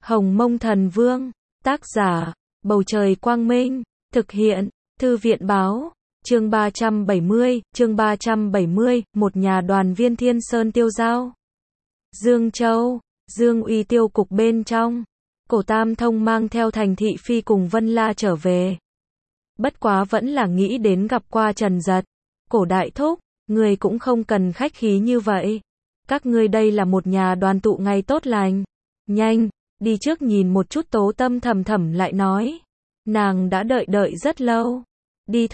Hồng Mông Thần Vương, tác giả, Bầu Trời Quang Minh, thực hiện, Thư viện Báo, chương 370, một nhà đoàn viên Thiên Sơn tiêu giao. Dương Châu, Dương Uy tiêu cục bên trong, Cổ Tam Thông mang theo Thành Thị Phi cùng Vân La trở về. Bất quá vẫn là nghĩ đến gặp qua Trần Dật. Cổ đại thúc, người cũng không cần khách khí như vậy. Các ngươi đây là một nhà đoàn tụ ngày tốt lành. Nhanh, đi trước nhìn một chút. Tố Tâm thầm thầm lại nói. Nàng đã đợi rất lâu. Đi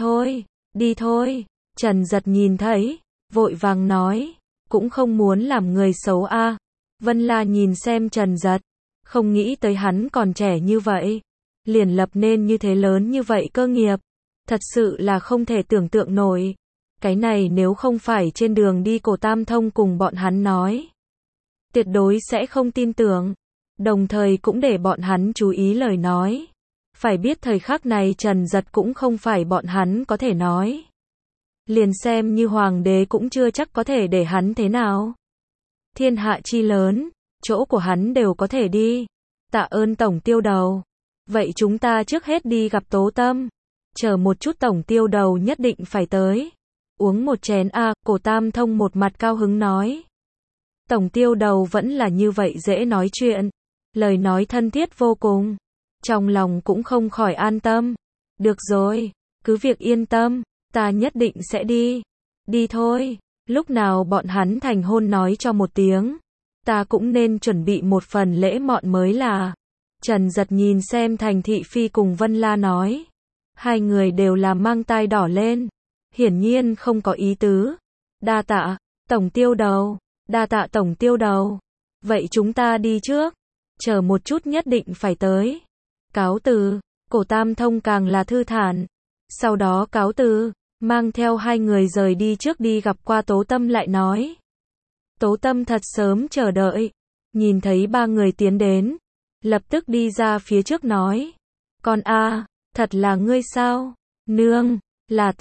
thôi. Trần Dật nhìn thấy, vội vàng nói. Cũng không muốn làm người xấu a. Vân La nhìn xem Trần Dật, không nghĩ tới hắn còn trẻ như vậy, liền lập nên như thế lớn như vậy cơ nghiệp. Thật sự là không thể tưởng tượng nổi. Cái này nếu không phải trên đường đi Cổ Tam Thông cùng bọn hắn nói, tuyệt đối sẽ không tin tưởng. Đồng thời cũng để bọn hắn chú ý lời nói. Phải biết thời khắc này Trần Dật cũng không phải bọn hắn có thể nói. Liền xem như hoàng đế cũng chưa chắc có thể để hắn thế nào. Thiên hạ chi lớn, chỗ của hắn đều có thể đi. Tạ ơn tổng tiêu đầu. Vậy chúng ta trước hết đi gặp Tố Tâm. Chờ một chút tổng tiêu đầu nhất định phải tới. Uống một chén a. Cổ Tam Thông một mặt cao hứng nói. Tổng tiêu đầu vẫn là như vậy dễ nói chuyện. Lời nói thân thiết vô cùng. Trong lòng cũng không khỏi an tâm. Được rồi, cứ việc yên tâm, ta nhất định sẽ đi. Đi thôi, lúc nào bọn hắn thành hôn nói cho một tiếng. Ta cũng nên chuẩn bị một phần lễ mọn mới là. Trần Dật nhìn xem Thành Thị Phi cùng Vân La nói. Hai người đều là mang tai đỏ lên. Hiển nhiên không có ý tứ. Đa tạ, tổng tiêu đầu. Đa tạ tổng tiêu đầu. Vậy chúng ta đi trước. Chờ một chút nhất định phải tới. Cáo từ. Cổ Tam Thông càng là thư thản. Sau đó cáo từ, mang theo hai người rời đi. Trước đi gặp qua Tố Tâm lại nói. Tố Tâm thật sớm chờ đợi. Nhìn thấy ba người tiến đến, lập tức đi ra phía trước nói. Con a, thật là ngươi sao? Nương, là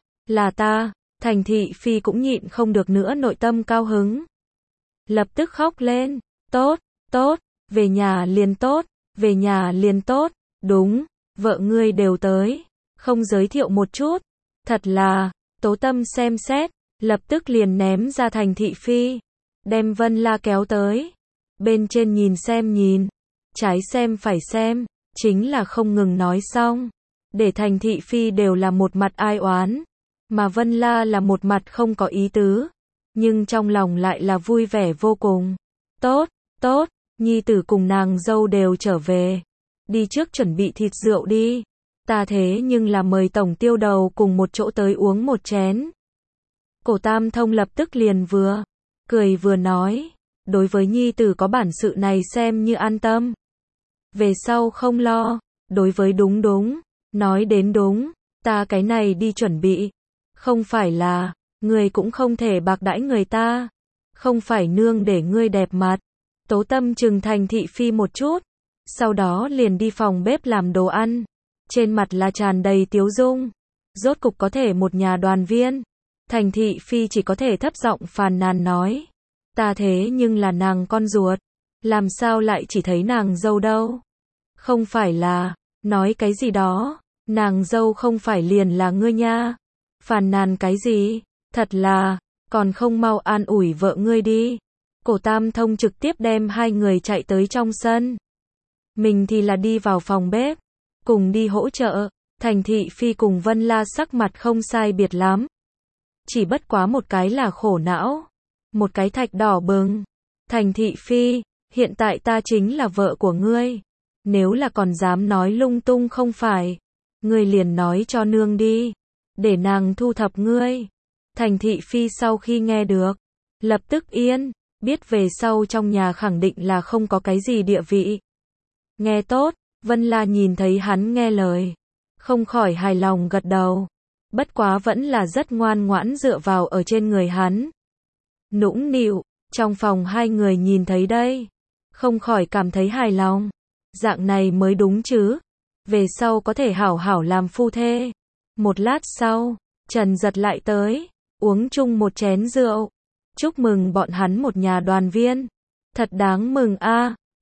ta. Thành Thị Phi cũng nhịn không được nữa, nội tâm cao hứng. Lập tức khóc lên. Tốt, về nhà liền tốt. Đúng, vợ ngươi đều tới. Không giới thiệu một chút. Thật là, Tố Tâm xem xét, lập tức liền ném ra Thành Thị Phi. Đem Vân La kéo tới. Bên trên nhìn xem, trái xem phải xem, chính là không ngừng nói xong. Để Thành Thị Phi đều là một mặt ai oán, mà Vân La là một mặt không có ý tứ, nhưng trong lòng lại là vui vẻ vô cùng. Tốt, nhi tử cùng nàng dâu đều trở về. Đi trước chuẩn bị thịt rượu đi. Ta thế nhưng là mời tổng tiêu đầu cùng một chỗ tới uống một chén. Cổ Tam Thông lập tức liền vừa cười vừa nói. Đối với nhi tử có bản sự này xem như an tâm. Về sau không lo. Đối với đúng, nói đến đúng, ta cái này đi chuẩn bị. Không phải là, người cũng không thể bạc đãi người ta. Không phải nương để ngươi đẹp mặt. Tố Tâm trừng Thành Thị Phi một chút. Sau đó liền đi phòng bếp làm đồ ăn. Trên mặt là tràn đầy tiếu dung. Rốt cục có thể một nhà đoàn viên. Thành Thị Phi chỉ có thể thấp giọng phàn nàn nói. Ta thế nhưng là nàng con ruột. Làm sao lại chỉ thấy nàng dâu đâu? Không phải là, nói cái gì đó. Nàng dâu không phải liền là ngươi nha. Phàn nàn cái gì? Thật là, còn không mau an ủi vợ ngươi đi. Cổ Tam Thông trực tiếp đem hai người chạy tới trong sân. Mình thì là đi vào phòng bếp. Cùng đi hỗ trợ. Thành Thị Phi cùng Vân La sắc mặt không sai biệt lắm. Chỉ bất quá một cái là khổ não. Một cái thạch đỏ bừng. Thành Thị Phi, hiện tại ta chính là vợ của ngươi. Nếu là còn dám nói lung tung không phải. Ngươi liền nói cho nương đi. Để nàng thu thập ngươi. Thành Thị Phi sau khi nghe được, lập tức yên. Biết về sau trong nhà khẳng định là không có cái gì địa vị. Nghe tốt, Vân La nhìn thấy hắn nghe lời. Không khỏi hài lòng gật đầu. Bất quá vẫn là rất ngoan ngoãn dựa vào ở trên người hắn. Nũng nịu, trong phòng hai người nhìn thấy đây. Không khỏi cảm thấy hài lòng. Dạng này mới đúng chứ. Về sau có thể hảo hảo làm phu thê. Một lát sau, Trần Dật lại tới. Uống chung một chén rượu. Chúc mừng bọn hắn một nhà đoàn viên. Thật đáng mừng a.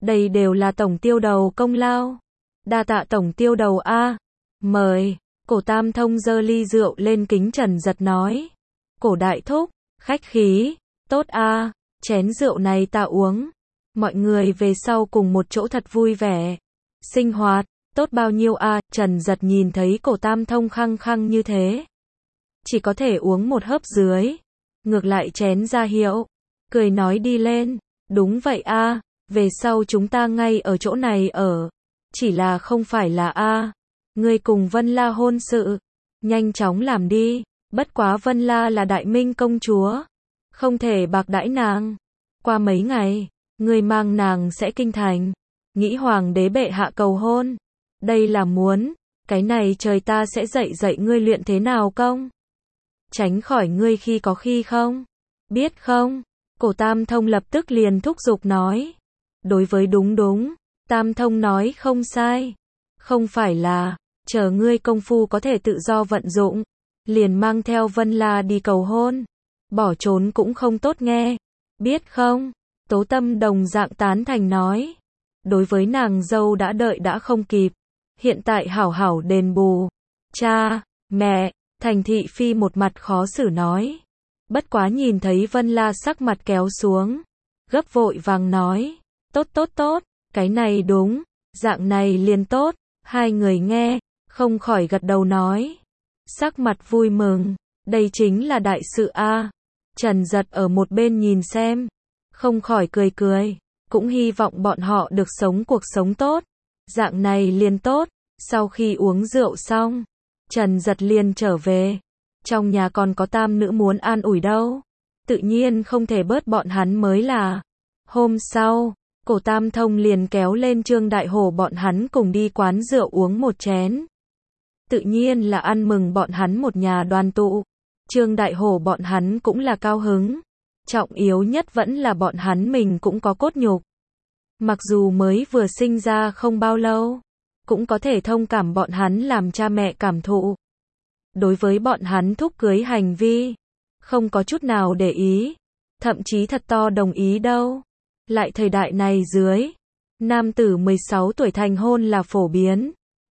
Đây đều là tổng tiêu đầu công lao. Đa tạ tổng tiêu đầu a. Mời. Cổ Tam Thông giơ ly rượu lên kính Trần Giật nói. Cổ đại thúc, khách khí, tốt a, chén rượu này ta uống. Mọi người về sau cùng một chỗ thật vui vẻ. Sinh hoạt, tốt bao nhiêu a, Trần Giật nhìn thấy cổ Tam Thông khăng khăng như thế. Chỉ có thể uống một hớp dưới. Ngược lại chén ra hiệu. Cười nói đi lên. Đúng vậy a, về sau chúng ta ngay ở chỗ này ở. Chỉ là không phải là a. Ngươi cùng Vân La hôn sự. Nhanh chóng làm đi. Bất quá Vân La là đại minh công chúa. Không thể bạc đãi nàng. Qua mấy ngày, ngươi mang nàng sẽ kinh thành. Nghĩ hoàng đế bệ hạ cầu hôn. Đây là muốn. Cái này trời ta sẽ dạy ngươi luyện thế nào công. Tránh khỏi ngươi khi có khi không. Biết không? Cổ Tam Thông lập tức liền thúc giục nói. Đối với đúng. Tam Thông nói không sai. Không phải là, chờ ngươi công phu có thể tự do vận dụng. Liền mang theo Vân La đi cầu hôn. Bỏ trốn cũng không tốt nghe. Biết không? Tố Tâm đồng dạng tán thành nói. Đối với nàng dâu đã đợi đã không kịp. Hiện tại hảo hảo đền bù. Cha, mẹ, Thành Thị Phi một mặt khó xử nói. Bất quá nhìn thấy Vân La sắc mặt kéo xuống. Gấp vội vàng nói. Tốt, cái này đúng. Dạng này liền tốt. Hai người nghe, không khỏi gật đầu nói. Sắc mặt vui mừng. Đây chính là đại sự a. Trần Giật ở một bên nhìn xem. Không khỏi cười. Cũng hy vọng bọn họ được sống cuộc sống tốt. Dạng này liền tốt. Sau khi uống rượu xong, Trần Giật liền trở về. Trong nhà còn có tam nữ muốn an ủi đâu. Tự nhiên không thể bớt bọn hắn mới là. Hôm sau, cổ Tam Thông liền kéo lên Trương Đại Hổ bọn hắn cùng đi quán rượu uống một chén. Tự nhiên là ăn mừng bọn hắn một nhà đoàn tụ. Trương Đại Hổ bọn hắn cũng là cao hứng. Trọng yếu nhất vẫn là bọn hắn mình cũng có cốt nhục. Mặc dù mới vừa sinh ra không bao lâu, cũng có thể thông cảm bọn hắn làm cha mẹ cảm thụ. Đối với bọn hắn thúc cưới hành vi, không có chút nào để ý, thậm chí thật to đồng ý đâu. Lại thời đại này dưới, nam tử 16 tuổi thành hôn là phổ biến,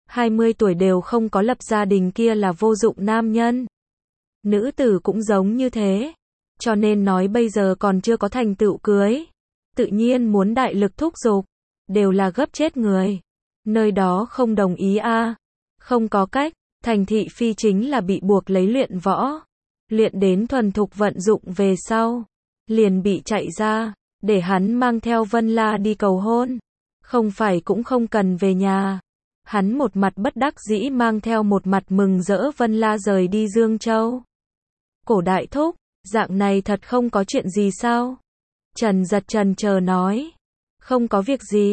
20 tuổi đều không có lập gia đình kia là vô dụng nam nhân. Nữ tử cũng giống như thế, cho nên nói bây giờ còn chưa có thành tựu cưới, tự nhiên muốn đại lực thúc giục, đều là gấp chết người. Nơi đó không đồng ý a, không có cách. Thành Thị Phi chính là bị buộc lấy luyện võ, luyện đến thuần thục vận dụng về sau, liền bị chạy ra, để hắn mang theo Vân La đi cầu hôn, không phải cũng không cần về nhà. Hắn một mặt bất đắc dĩ mang theo một mặt mừng rỡ Vân La rời đi Dương Châu. Cổ đại thúc, dạng này thật không có chuyện gì sao? Trần Giật chần chờ nói, không có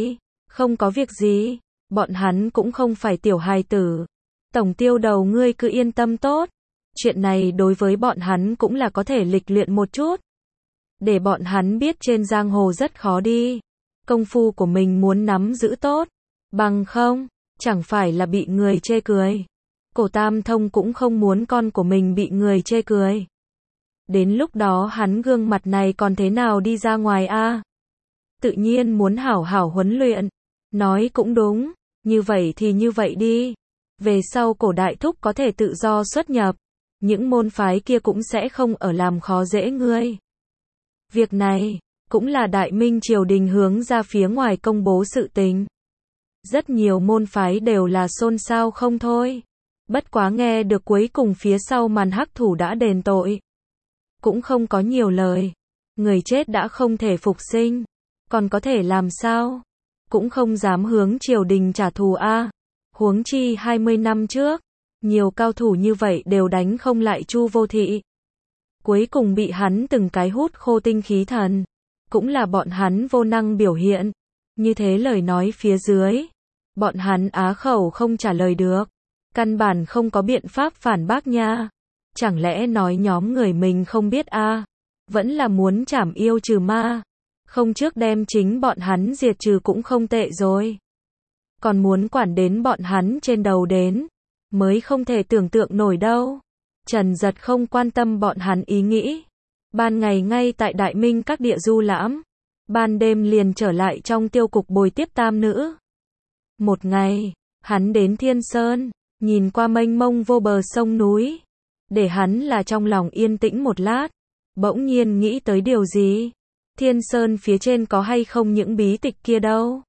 việc gì, bọn hắn cũng không phải tiểu hài tử. Tổng tiêu đầu ngươi cứ yên tâm tốt. Chuyện này đối với bọn hắn cũng là có thể lịch luyện một chút. Để bọn hắn biết trên giang hồ rất khó đi. Công phu của mình muốn nắm giữ tốt. Bằng không, chẳng phải là bị người chê cười. Cổ Tam Thông cũng không muốn con của mình bị người chê cười. Đến lúc đó hắn gương mặt này còn thế nào đi ra ngoài a? Tự nhiên muốn hảo hảo huấn luyện. Nói cũng đúng. Như vậy thì như vậy đi. Về sau cổ đại thúc có thể tự do xuất nhập, những môn phái kia cũng sẽ không ở làm khó dễ ngươi. Việc này, cũng là đại minh triều đình hướng ra phía ngoài công bố sự tình. Rất nhiều môn phái đều là xôn xao không thôi. Bất quá nghe được cuối cùng phía sau màn hắc thủ đã đền tội. Cũng không có nhiều lời. Người chết đã không thể phục sinh. Còn có thể làm sao? Cũng không dám hướng triều đình trả thù a. Huống chi 20 năm trước, nhiều cao thủ như vậy đều đánh không lại Chu Vô Thị. Cuối cùng bị hắn từng cái hút khô tinh khí thần. Cũng là bọn hắn vô năng biểu hiện. Như thế lời nói phía dưới, bọn hắn á khẩu không trả lời được. Căn bản không có biện pháp phản bác nha. Chẳng lẽ nói nhóm người mình không biết a? Vẫn là muốn trảm yêu trừ ma. Không trước đem chính bọn hắn diệt trừ cũng không tệ rồi. Còn muốn quản đến bọn hắn trên đầu đến, mới không thể tưởng tượng nổi đâu. Trần Giật không quan tâm bọn hắn ý nghĩ. Ban ngày ngay tại Đại Minh các địa du lãm, ban đêm liền trở lại trong tiêu cục bồi tiếp tam nữ. Một ngày, hắn đến Thiên Sơn, nhìn qua mênh mông vô bờ sông núi, để hắn là trong lòng yên tĩnh một lát, bỗng nhiên nghĩ tới điều gì. Thiên Sơn phía trên có hay không những bí tịch kia đâu.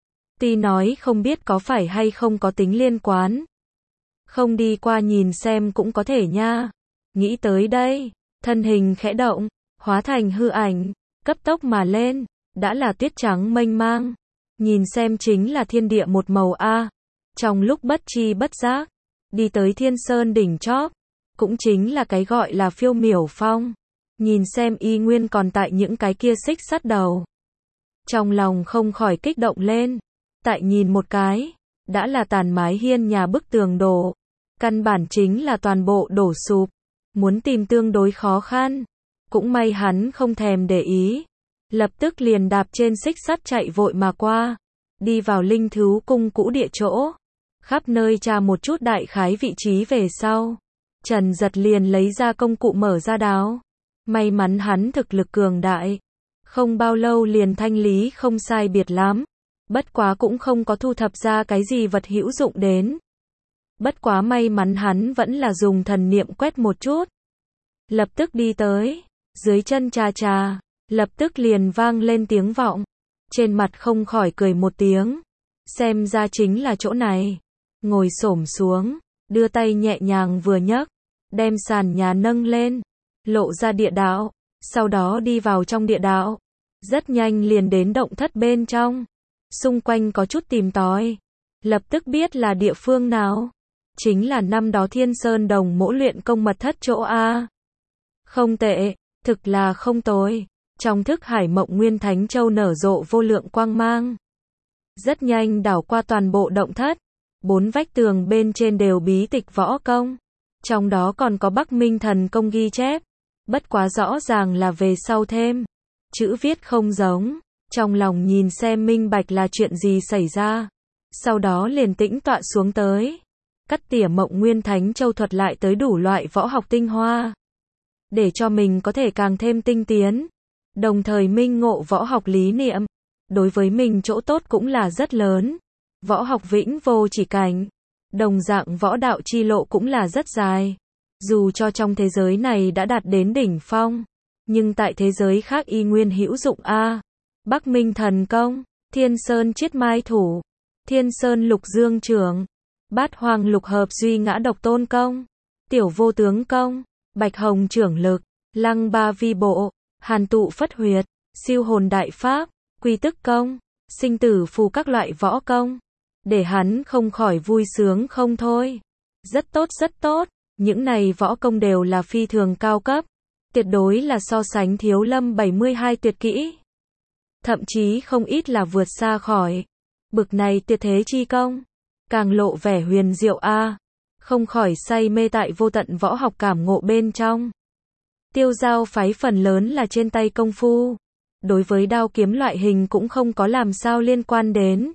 Ti nói không biết có phải hay không có tính liên quan. Không đi qua nhìn xem cũng có thể nha. Nghĩ tới đây, thân hình khẽ động, hóa thành hư ảnh, cấp tốc mà lên, đã là tuyết trắng mênh mang. Nhìn xem chính là thiên địa một màu a. Trong lúc bất chi bất giác, đi tới Thiên Sơn đỉnh chóp, cũng chính là cái gọi là Phiêu Miểu Phong. Nhìn xem y nguyên còn tại những cái kia xích sắt đầu. Trong lòng không khỏi kích động lên. Tại nhìn một cái, đã là tàn mái hiên nhà bức tường đổ. Căn bản chính là toàn bộ đổ sụp. Muốn tìm tương đối khó khăn. Cũng may hắn không thèm để ý. Lập tức liền đạp trên xích sắt chạy vội mà qua. Đi vào linh thú cung cũ địa chỗ. Khắp nơi tra một chút đại khái vị trí về sau. Trần Giật liền lấy ra công cụ mở ra đáo. May mắn hắn thực lực cường đại. Không bao lâu liền thanh lý không sai biệt lắm. Bất quá cũng không có thu thập ra cái gì vật hữu dụng đến. Bất quá may mắn hắn vẫn là dùng thần niệm quét một chút. Lập tức đi tới. Dưới chân trà trà. Lập tức liền vang lên tiếng vọng. Trên mặt không khỏi cười một tiếng. Xem ra chính là chỗ này. Ngồi xổm xuống. Đưa tay nhẹ nhàng vừa nhấc. Đem sàn nhà nâng lên. Lộ ra địa đạo. Sau đó đi vào trong địa đạo. Rất nhanh liền đến động thất bên trong. Xung quanh có chút tìm tòi. Lập tức biết là địa phương nào. Chính là năm đó Thiên Sơn Đồng Mỗ luyện công mật thất chỗ A. Không tệ. Thực là không tồi. Trong thức hải mộng nguyên thánh châu nở rộ vô lượng quang mang. Rất nhanh đảo qua toàn bộ động thất. 4 vách tường bên trên đều bí tịch võ công. Trong đó còn có Bắc Minh thần công ghi chép. Bất quá rõ ràng là về sau thêm. Chữ viết không giống. Trong lòng nhìn xem minh bạch là chuyện gì xảy ra. Sau đó liền tĩnh tọa xuống tới. Cắt tỉa mộng nguyên thánh châu thuật lại tới đủ loại võ học tinh hoa. Để cho mình có thể càng thêm tinh tiến. Đồng thời minh ngộ võ học lý niệm. Đối với mình chỗ tốt cũng là rất lớn. Võ học vĩnh vô chỉ cảnh. Đồng dạng võ đạo chi lộ cũng là rất dài. Dù cho trong thế giới này đã đạt đến đỉnh phong. Nhưng tại thế giới khác y nguyên hữu dụng A. Bắc Minh thần công. Thiên Sơn chiết mai thủ. Thiên Sơn lục dương trưởng. Bát hoàng lục hợp duy ngã độc tôn công. Tiểu vô tướng công. Bạch hồng trưởng lực. Lăng ba vi bộ. Hàn tụ phất huyệt. Siêu hồn đại pháp. Quy tức công. Sinh tử phù các loại võ công. Để hắn không khỏi vui sướng không thôi. Rất tốt rất tốt. Những này võ công đều là phi thường cao cấp. Tuyệt đối là so sánh Thiếu Lâm 72 tuyệt kỹ. Thậm chí không ít là vượt xa khỏi. Bực này tuyệt thế chi công. Càng lộ vẻ huyền diệu a. Không khỏi say mê tại vô tận võ học cảm ngộ bên trong. Tiêu Giao phái phần lớn là trên tay công phu. Đối với đao kiếm loại hình cũng không có làm sao liên quan đến.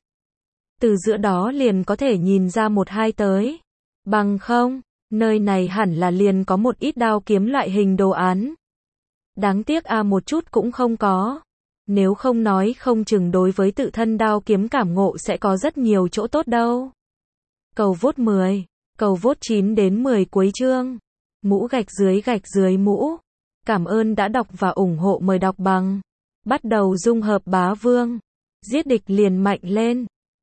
Từ giữa đó liền có thể nhìn ra một hai tới. Bằng không, nơi này hẳn là liền có một ít đao kiếm loại hình đồ án. Đáng tiếc một chút cũng không có. Nếu không nói không chừng đối với tự thân đao kiếm cảm ngộ sẽ có rất nhiều chỗ tốt đâu. Cầu vote 10, cầu vote 9 đến 10 cuối chương. Mũ gạch dưới mũ. Cảm ơn đã đọc và ủng hộ, mời đọc bằng. Bắt đầu dung hợp bá vương. Giết địch liền mạnh lên.